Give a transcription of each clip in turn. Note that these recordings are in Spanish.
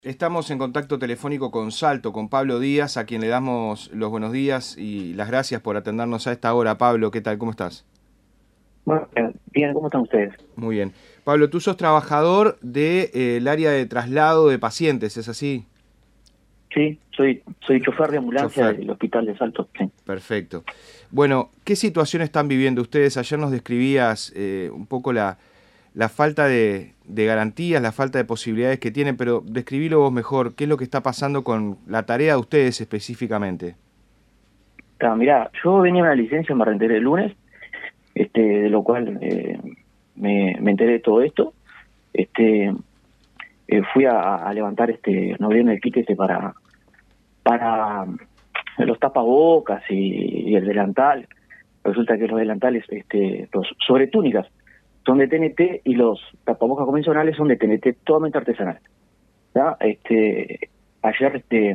Estamos en contacto telefónico con Salto, con Pablo Díaz, a quien le damos los buenos días y las gracias por atendernos a esta hora. Pablo, ¿qué tal? ¿Cómo estás? Bueno, bien, ¿cómo están ustedes? Muy bien. Pablo, tú sos trabajador del área de traslado de pacientes, ¿es así? Sí, soy chofer de ambulancia Chofer, del Hospital de Salto. Sí. perfecto. Bueno, ¿qué situación están viviendo ustedes? Ayer nos describías un poco la falta de garantías, la falta de posibilidades que tienen, pero describilo vos mejor. ¿Qué es lo que está pasando con la tarea de ustedes específicamente? Mirá, yo venía a una licencia, me reenteré el lunes, de lo cual me enteré de todo esto. Este, Fui a levantar, no bien el kit para los tapabocas y el delantal. Resulta que los delantales, los sobretúnicas, son de TNT y los tapabocas convencionales son de TNT totalmente artesanal. ¿Ya? Ayer,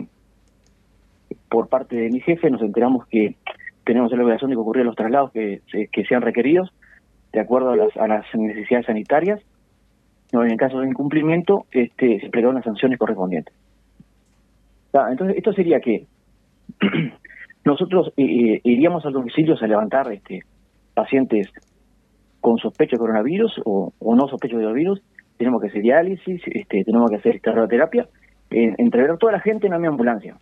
por parte de mi jefe, nos enteramos que tenemos la obligación de concurrir a los traslados que sean requeridos de acuerdo a las necesidades sanitarias. No, en el caso de incumplimiento, se aplicarán las sanciones correspondientes. ¿Ya? Entonces, esto sería que nosotros iríamos a los domicilios a levantar pacientes con sospecha de coronavirus o no sospecha de coronavirus. Tenemos que hacer diálisis, tenemos que hacer radioterapia, entregar toda la gente en una ambulancia.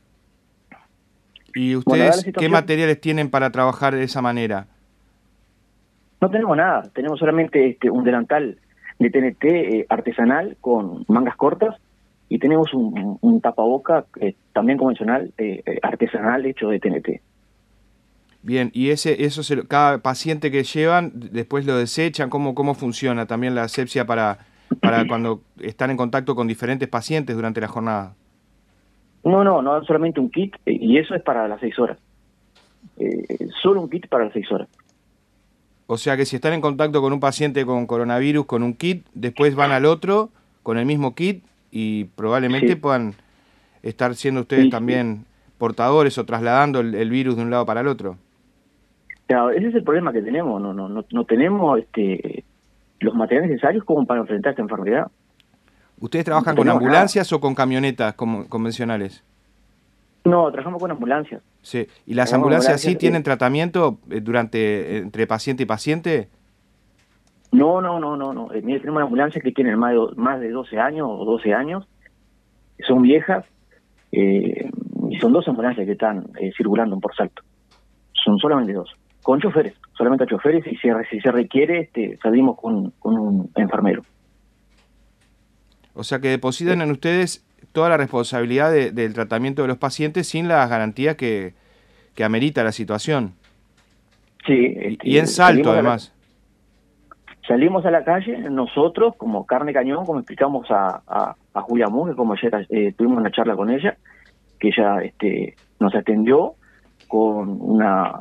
¿Y Bueno, dada la ustedes qué situación, materiales tienen para trabajar de esa manera? no tenemos nada, tenemos solamente un delantal de TNT artesanal con mangas cortas y tenemos un tapaboca también convencional, artesanal hecho de TNT. Bien, y cada paciente que llevan, después lo desechan, ¿cómo funciona también la asepsia para cuando están en contacto con diferentes pacientes durante la jornada? No, solamente un kit y eso es para las 6 horas. Solo un kit para las 6 horas. O sea que si están en contacto con un paciente con coronavirus con un kit, después van al otro con el mismo kit y probablemente Sí, puedan estar siendo ustedes y también portadores o trasladando el virus de un lado para el otro. claro, ese es el problema que tenemos. No tenemos los materiales necesarios como para enfrentar esta enfermedad. ¿Ustedes No trabajan con tenemos nada. ambulancias o con camionetas convencionales? No, trabajamos con ambulancias. Sí. ¿Y las Trabajamos con ambulancias sí ambulancias. tienen tratamiento entre paciente y paciente? No. Mire, tenemos ambulancias que tienen más de 12 años o 12 años, son viejas, y son dos ambulancias que están circulando por Salto. Son solamente dos, con choferes, solamente choferes, y si se requiere, salimos con un enfermero. O sea que depositan Eh, en ustedes toda la responsabilidad del tratamiento de los pacientes sin las garantías que amerita la situación. sí, Y en Salto, además. salimos a la calle, nosotros, como carne cañón, como explicamos a Julia Muge, como ayer tuvimos una charla con ella, que ella nos atendió con una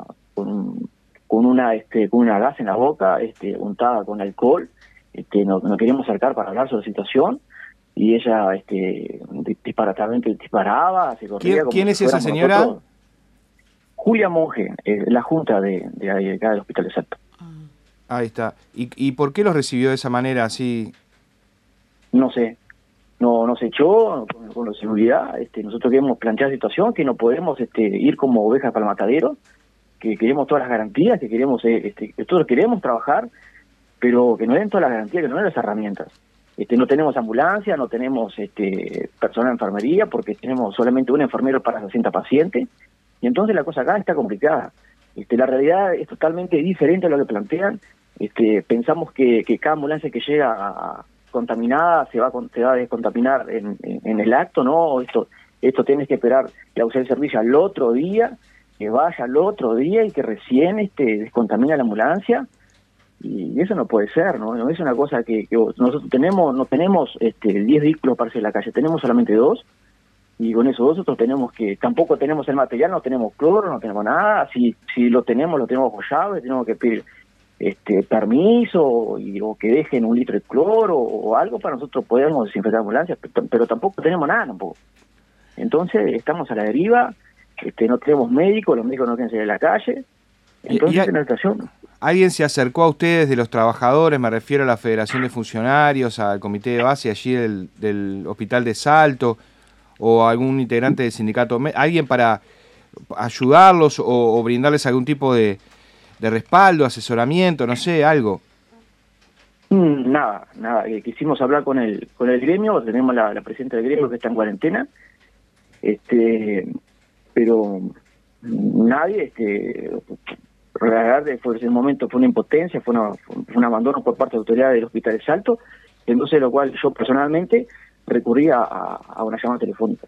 con una gas en la boca, untada con alcohol. Nos queríamos acercar para hablar sobre la situación y ella disparatamente disparaba, se corría como ¿Quién si es esa fuéramos señora? nosotros. Julia Monge, la junta de ahí, acá del Hospital de Salto. Ahí está. ¿Y por qué los recibió de esa manera así? No sé, no nos echó con la seguridad. Nosotros queremos plantear la situación, que no podemos ir como ovejas para el matadero, que queremos todas las garantías, que queremos que todos queremos trabajar, pero que nos den todas las garantías, que nos den las herramientas. No tenemos ambulancia, no tenemos personal de enfermería, porque tenemos solamente un enfermero para 60 pacientes, y entonces la cosa acá está complicada. La realidad es totalmente diferente a lo que plantean. Pensamos que cada ambulancia que llega contaminada se va a descontaminar en el acto, ¿no? Esto tienes que esperar la auxiliar de servicio al otro día, que vaya al otro día y que recién descontamina la ambulancia. Y eso no puede ser, ¿no? No es una cosa que nosotros no tenemos 10 vehículos para hacer la calle, tenemos solamente dos, y con esos dos nosotros tampoco tenemos el material, no tenemos cloro, no tenemos nada. Si lo tenemos bajo llave, tenemos que pedir permiso o que dejen 1 litro de cloro o algo para nosotros podernos desinfectar ambulancias, pero tampoco tenemos nada tampoco. Entonces estamos a la deriva, no tenemos médicos, los médicos no quieren salir a la calle, Y entonces en la situación. ¿Alguien se acercó a ustedes de los trabajadores? Me refiero a la Federación de Funcionarios, al Comité de Base allí del Hospital de Salto, o algún integrante del sindicato, alguien para ayudarlos o brindarles algún tipo de respaldo, asesoramiento, no sé, algo. Nada. Quisimos hablar con el gremio, tenemos la presidenta del gremio que está en cuarentena, pero nadie, la verdad, fue ese momento, fue una impotencia, fue un abandono por parte de la autoridad del Hospital de Salto, entonces lo cual yo personalmente recurrí a una llamada telefónica.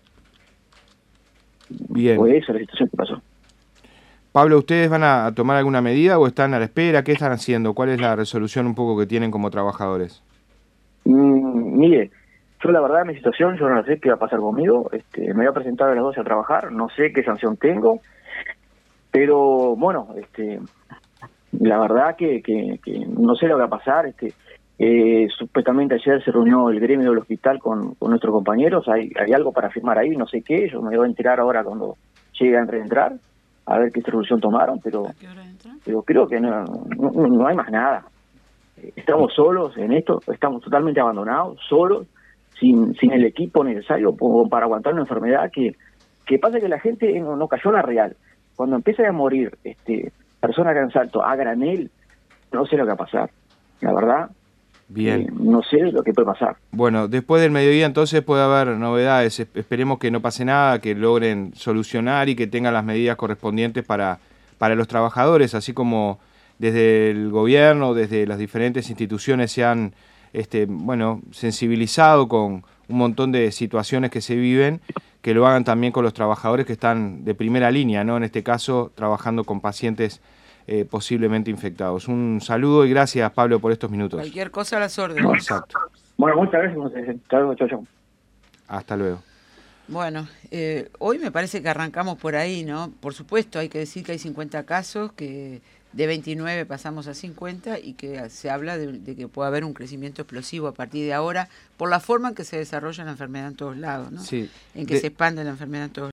Bien. Fue esa la situación que pasó. Pablo, ¿ustedes van a tomar alguna medida o están a la espera? ¿Qué están haciendo? ¿Cuál es la resolución un poco que tienen como trabajadores? Mire, yo la verdad mi situación, yo no sé qué va a pasar conmigo, me voy a presentar a las 12 a trabajar, no sé qué sanción tengo, pero bueno, la verdad que no sé lo que va a pasar, supuestamente ayer se reunió el gremio del hospital con nuestros compañeros, hay algo para firmar ahí, no sé qué, yo me voy a enterar ahora cuando llegue a entrar, a ver qué resolución tomaron, pero creo que no hay más nada. Estamos solos en esto, estamos totalmente abandonados, solos, sin el equipo necesario para aguantar una enfermedad que pasa que la gente no cayó en la real. Cuando empiezan a morir personas que en Salto a granel, no sé lo que va a pasar, la verdad. Bien. No sé lo que puede pasar. Bueno, después del mediodía entonces puede haber novedades. Esperemos que no pase nada, que logren solucionar y que tengan las medidas correspondientes para los trabajadores, así como desde el gobierno, desde las diferentes instituciones se han sensibilizado con un montón de situaciones que se viven, que lo hagan también con los trabajadores que están de primera línea, ¿no? En este caso, trabajando con pacientes posiblemente infectados. Un saludo y gracias, Pablo, por estos minutos. Cualquier cosa a las órdenes. Exacto. Bueno, muchas gracias. Chau. Hasta luego. Bueno, hoy me parece que arrancamos por ahí, ¿no? Por supuesto, hay que decir que hay 50 casos, que de 29 pasamos a 50 y que se habla de que puede haber un crecimiento explosivo a partir de ahora por la forma en que se desarrolla la enfermedad en todos lados, ¿no? Sí. En que se expande la enfermedad en todos lados.